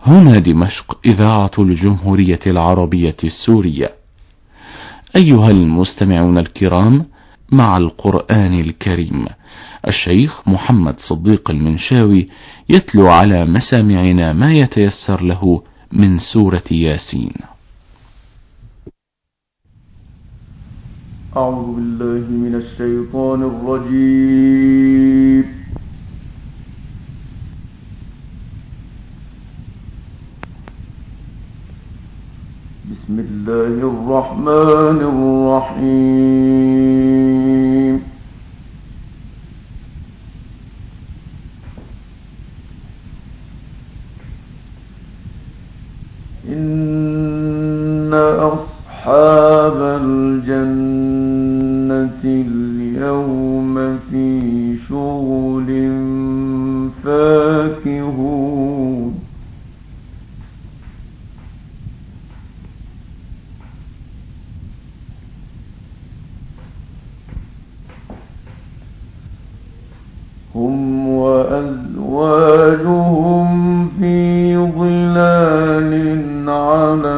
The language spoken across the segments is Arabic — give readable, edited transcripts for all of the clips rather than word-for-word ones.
هنا دمشق، إذاعة الجمهورية العربية السورية. أيها المستمعون الكرام، مع القرآن الكريم الشيخ محمد صديق المنشاوي يتلو على مسامعنا ما يتيسر له من سورة ياسين. أعوذ بالله من الشيطان الرجيم. بسم الله الرحمن الرحيم. إن أصحاب الجنة اليوم في شغل فاكهون. هم وأزواجهم في ظلال على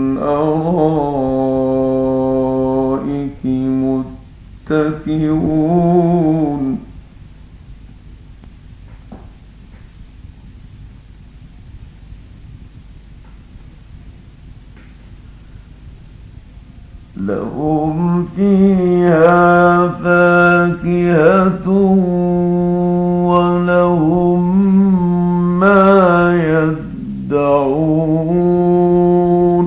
الأرائك متكئون. لهم فيها فاكهة ولهم ما يدعون.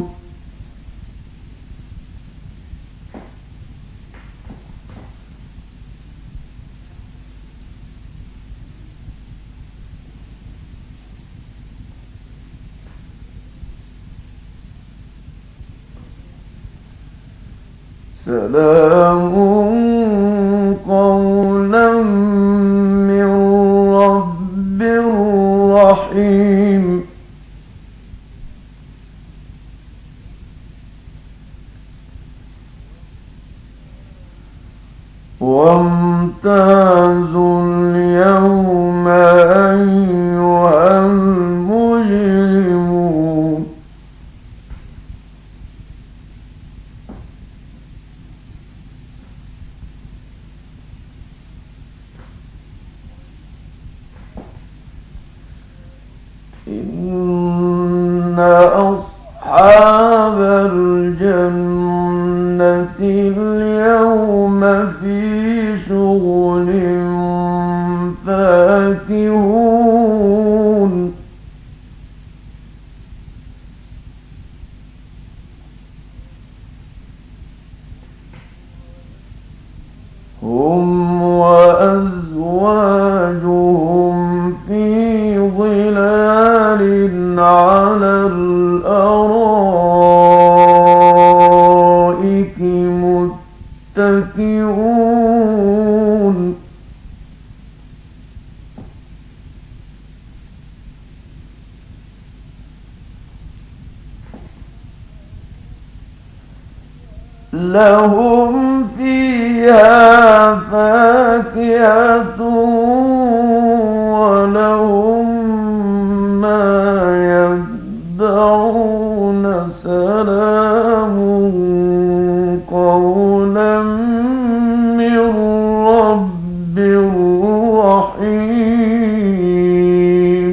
سلام قولا من رب رحيم. وامتازوا اليوم أيها المجرمون. إن أصحاب الجنة اليوم في شغل فاكهون. هم وأزواجهم في ظلال على الأرائك متكئون. لهم فيها فاكهة ولهم ما يدعون. سلام قولا من رب رحيم.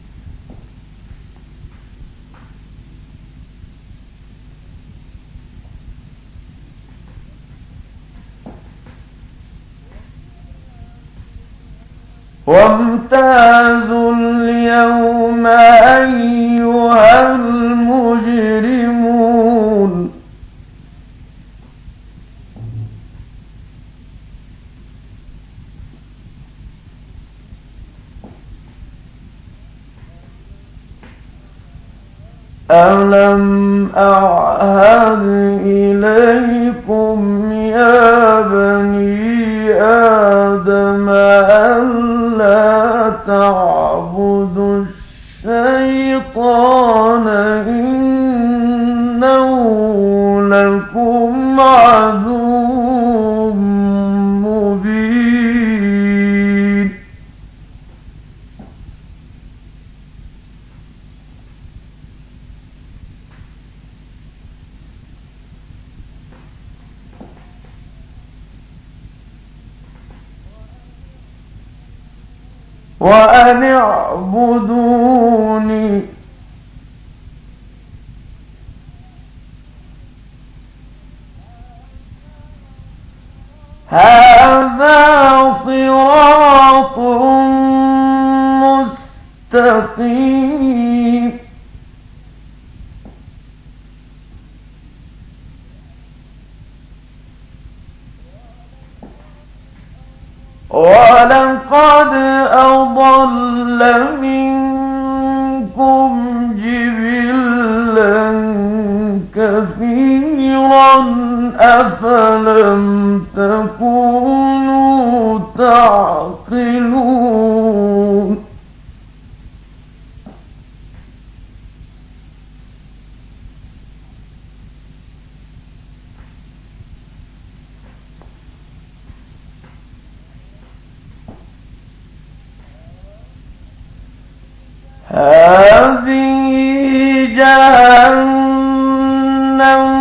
وامتازوا اليوم أيها المجرمون. ألم أعهد إليكم يا بني آدم ألا تعبدوا الشيطان إنه لكم عدو مبين. وأن اعبدوني هذا صراط مستقيم ولقد أضل منكم جبلا كثيرا أفلم تكونوا تعقلون هذه جهنم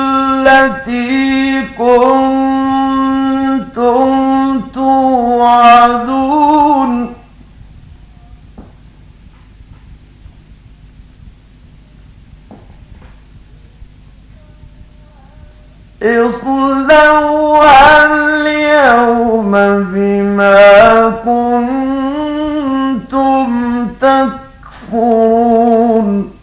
التي كنتم توعدون اصلوها اليوم بما كنتم تكفرون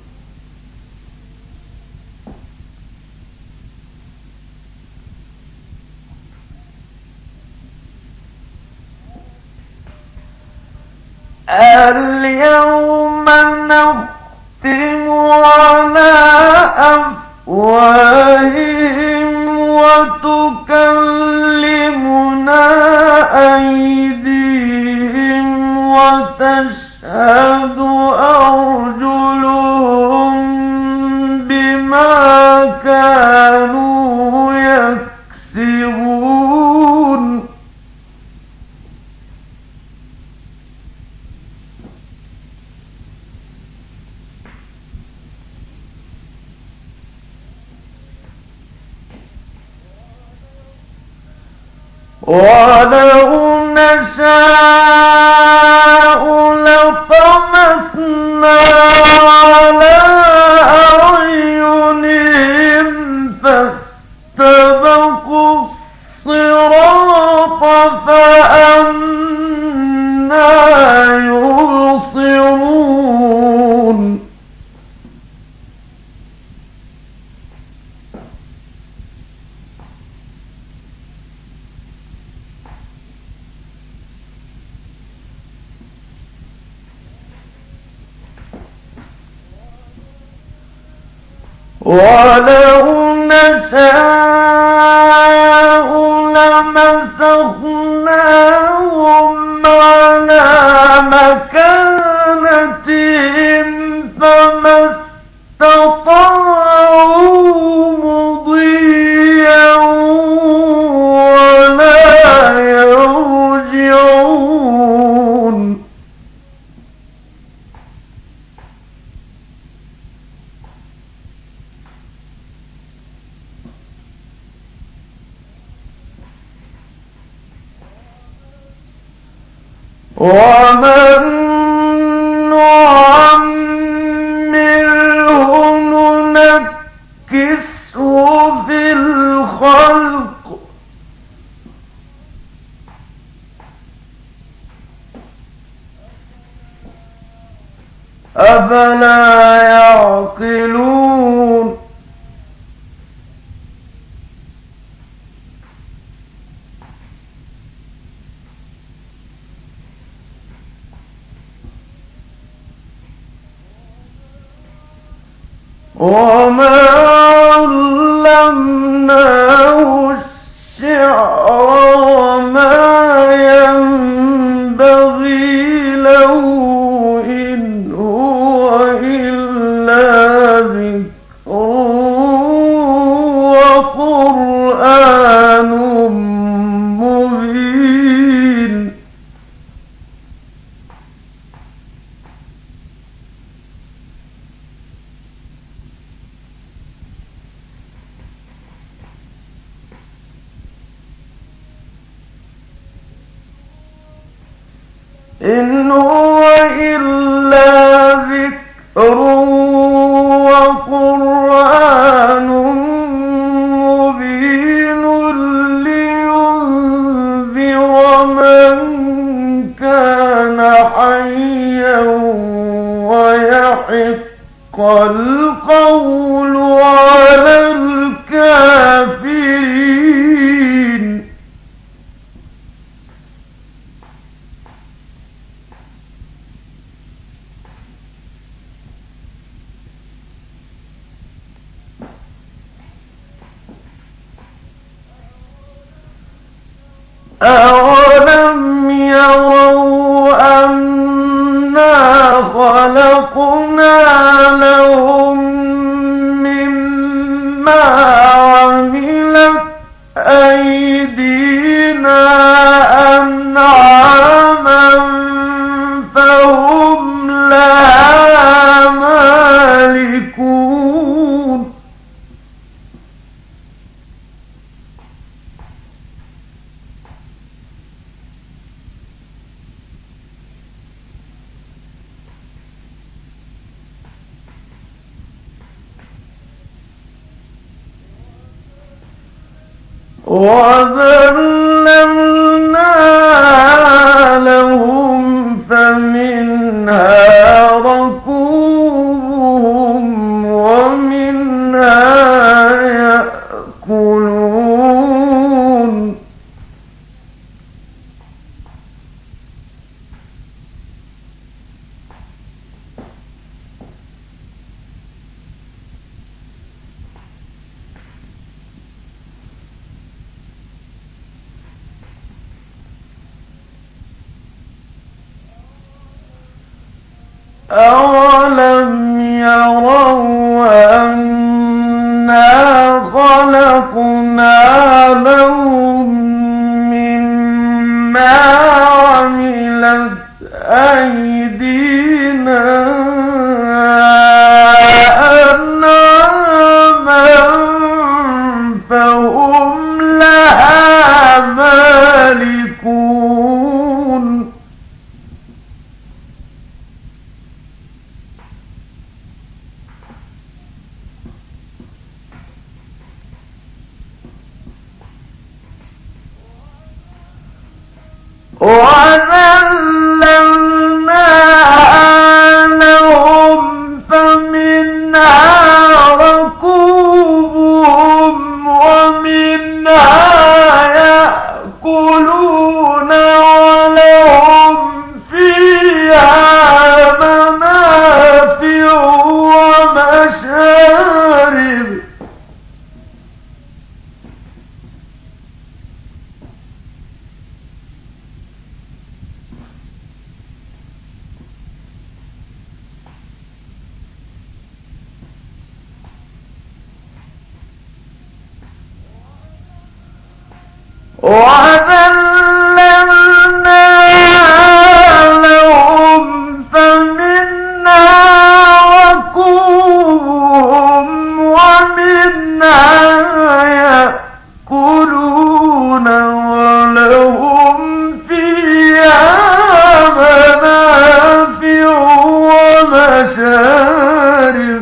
اليوم نختم على أفواههم وتكلمنا أيديهم وتشهد أرجلهم بما كانوا يكسبون ولو نشاء لطمسنا على أعينهم فاستبقوا الصراط فأنى يبصرون ولو نشاء لمسخناهم على مكانتهم فما استطاعوا مضيا ولا يرجعون ومن نعمره ننكسه في الخلق أفلا يعقلون وما علمناه الشعر وما ينبغي له إن هو إلا ذكر وقرآن مبين إن هو إلا ذكر وقرآن مبين لينذر من كان حيا ويحق القول على الكافرين. أولم يروا أنا خلقنا لهم مما عملت أيدينا أنعاما فهم لها مالكون. وَذَلَّلْنَا لَهُمْ فَمِنْهَا رَكُوبُهُمْ وَمِنْهَا يَأْكُلُونَ. أَوَلَمْ يَرَوْا أَنَّا خَلَقْنَا لَهُم مِّمَّا عَمِلَتْ أَيْدِينَا أَنْعَامًا فَهُمْ لَهَا مَالِكُونَ. وَذَلَّلْنَاهَا لَهُمْ فَمِنْهَا رَكُوبُهُمْ وَمِنْهَا يَأْكُلُونَ وَلَهُمْ فِيهَا مَنَافِعُ وَمَشَارِبُ. وَذَلَّلْنَا لَهُمْ فَمِنْهَا رَكُوبُهُمْ وَمِنْهَا يَأْكُلُونَ وَلَهُمْ فِيهَا مَنَافِعُ وَمَشَارِبُ.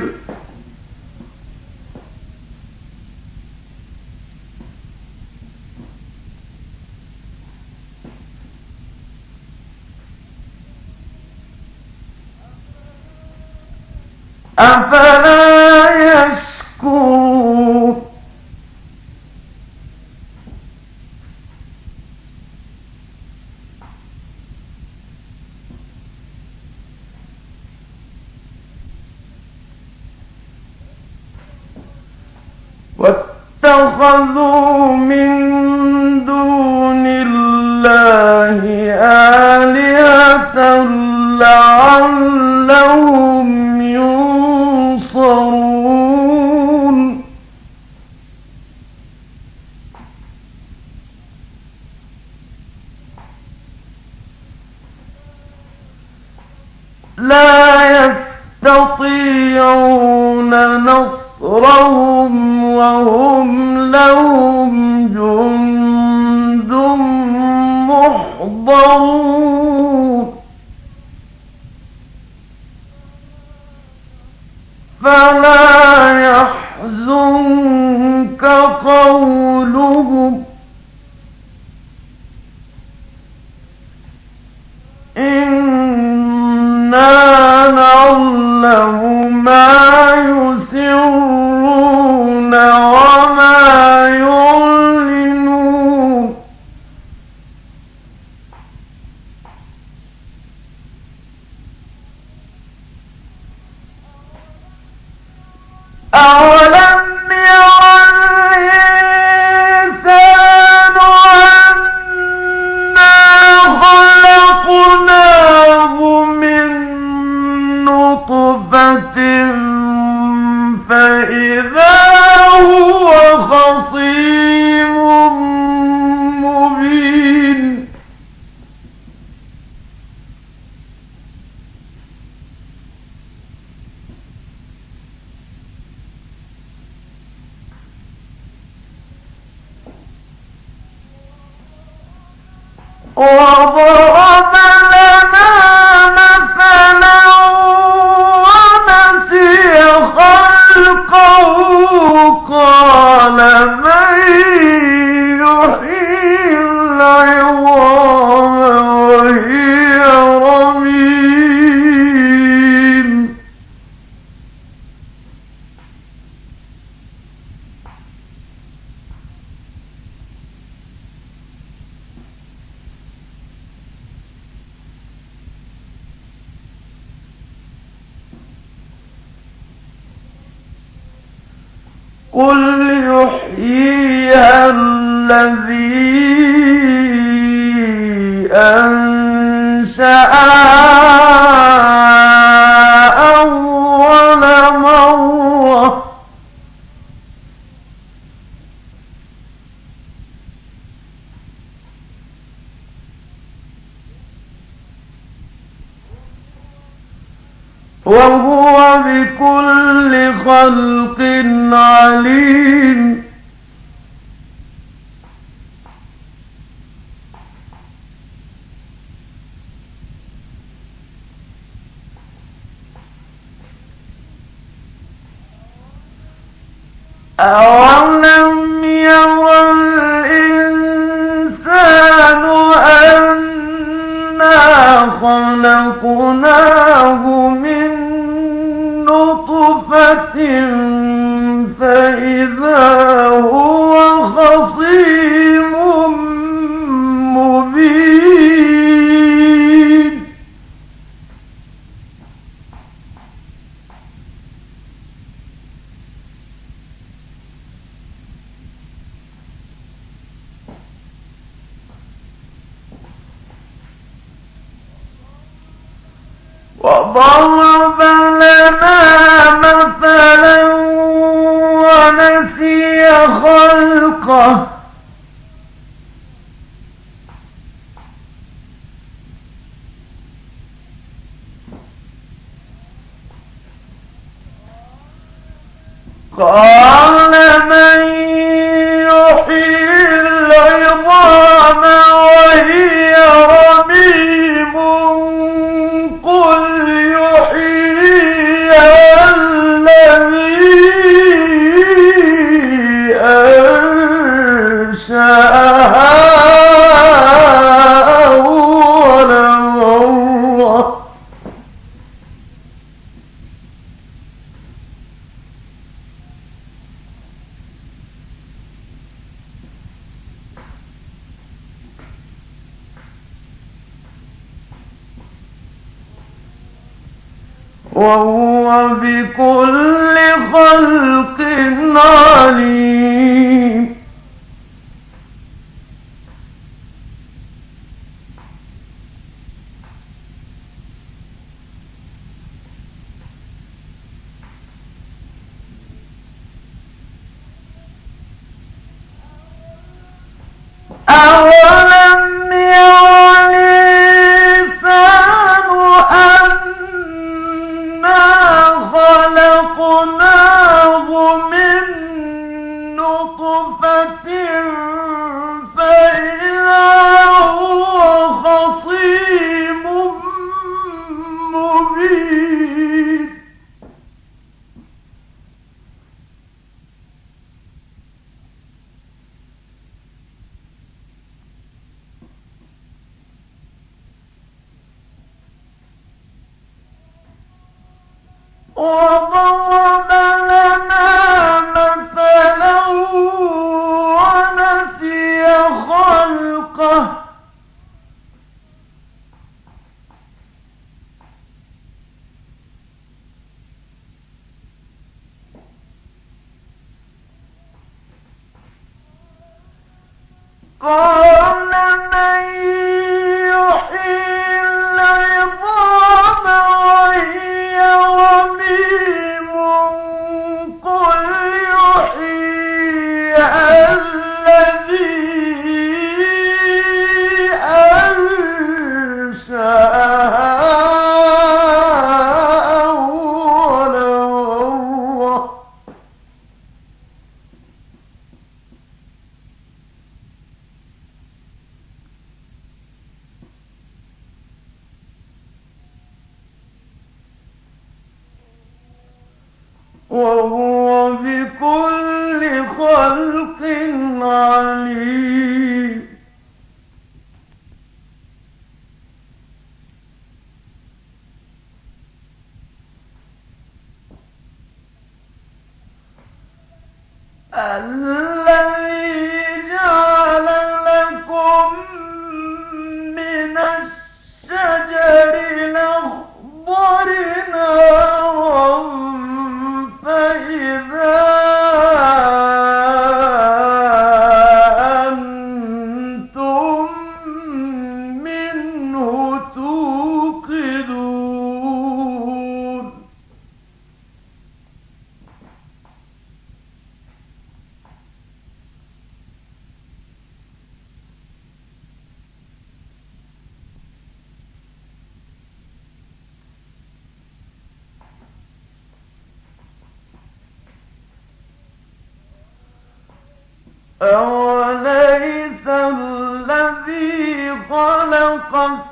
أَفَلَا يَشْكُرُونَ. وَاتَّخَذُوا مِن دُونِ اللَّهِ آلِهَةً لَّعَلَّهُمْ يُنصَرُونَ. لَا يَسْتَطِيعُونَ نَصْرَهُمْ وَهُمْ لَهُمْ جُندٌ مُّحْضَرُونَ. فلا يحزنك قولهم إنا نعلم ما يسرون وما يعلنون أولم ير الإنسان أنا خلقناه من نطفة فإذا هو خصيم مبين وضرب لنا مثلا ونسي خلقه قال من يحيي العظام وهي رميم قل يحييها الذي أنشأها أول مرة وهو بكل خلق عليم أولم ير الإنسان أنا خلقناه من نطفة فإذا هو خصيم مبين وضرب لنا مثلا ونسي خلقه قال من يحيي العظام وهي رميم قل يحييها الذي أنشأها أول مرة وهو بكل خلق عليم أولم ير الإنسان أنا خلقناه من نطفة فإذا هو خصيم مبين وضرب لنا مثلا ونسي خلقه قال من يحيي العظام وهي رميم قل يحييها الذي أنشأها أول مرة وهو بكل خلق عليم الذي جعل لكم من الشجر الأخضر نارا فإذا أنتم منه توقدون أوليس الذي خلق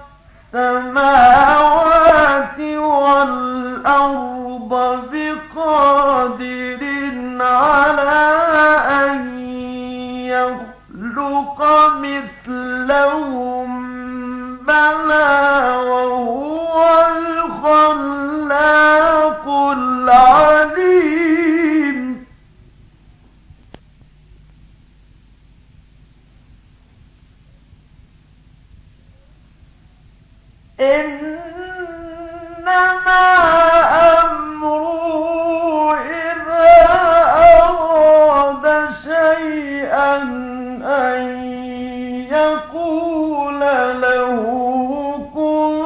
السماوات والأرض بقادر على أن يخلق مثلهم بلى وهو الخلاق العليم إنما أمره إذا أراد شيئا أن يقول له كن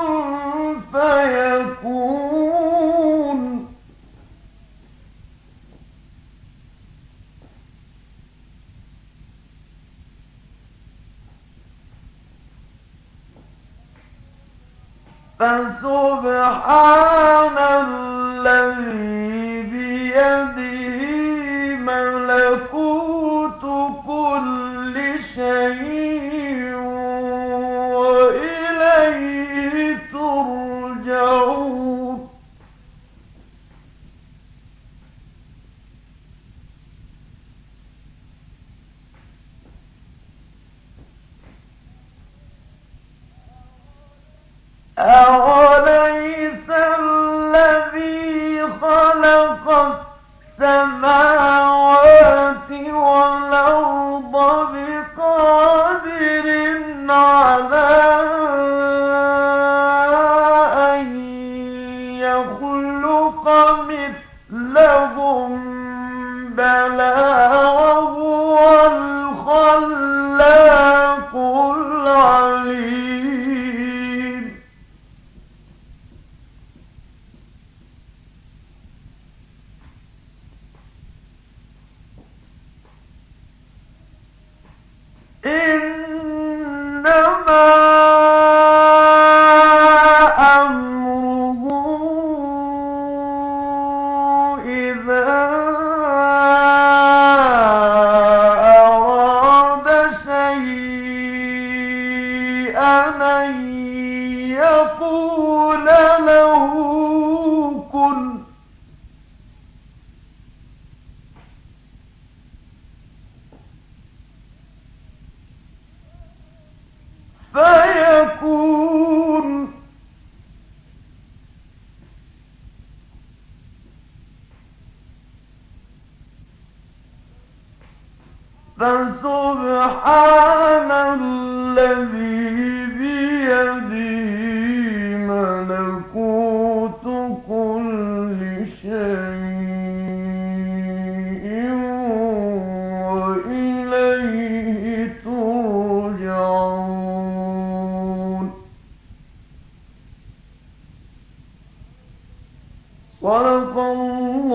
فيكون فسبحان الذي بيده ملكوت كل شيء وإليه ترجعون أوليس الذي خلق السماوات والأرض بقادر على أن يخلق مثلهم بلى وهو الخلاق العليم إنما أمره إذا فسبحان الذي بيده ملكوت كل شيء وإليه ترجعون. صدق الله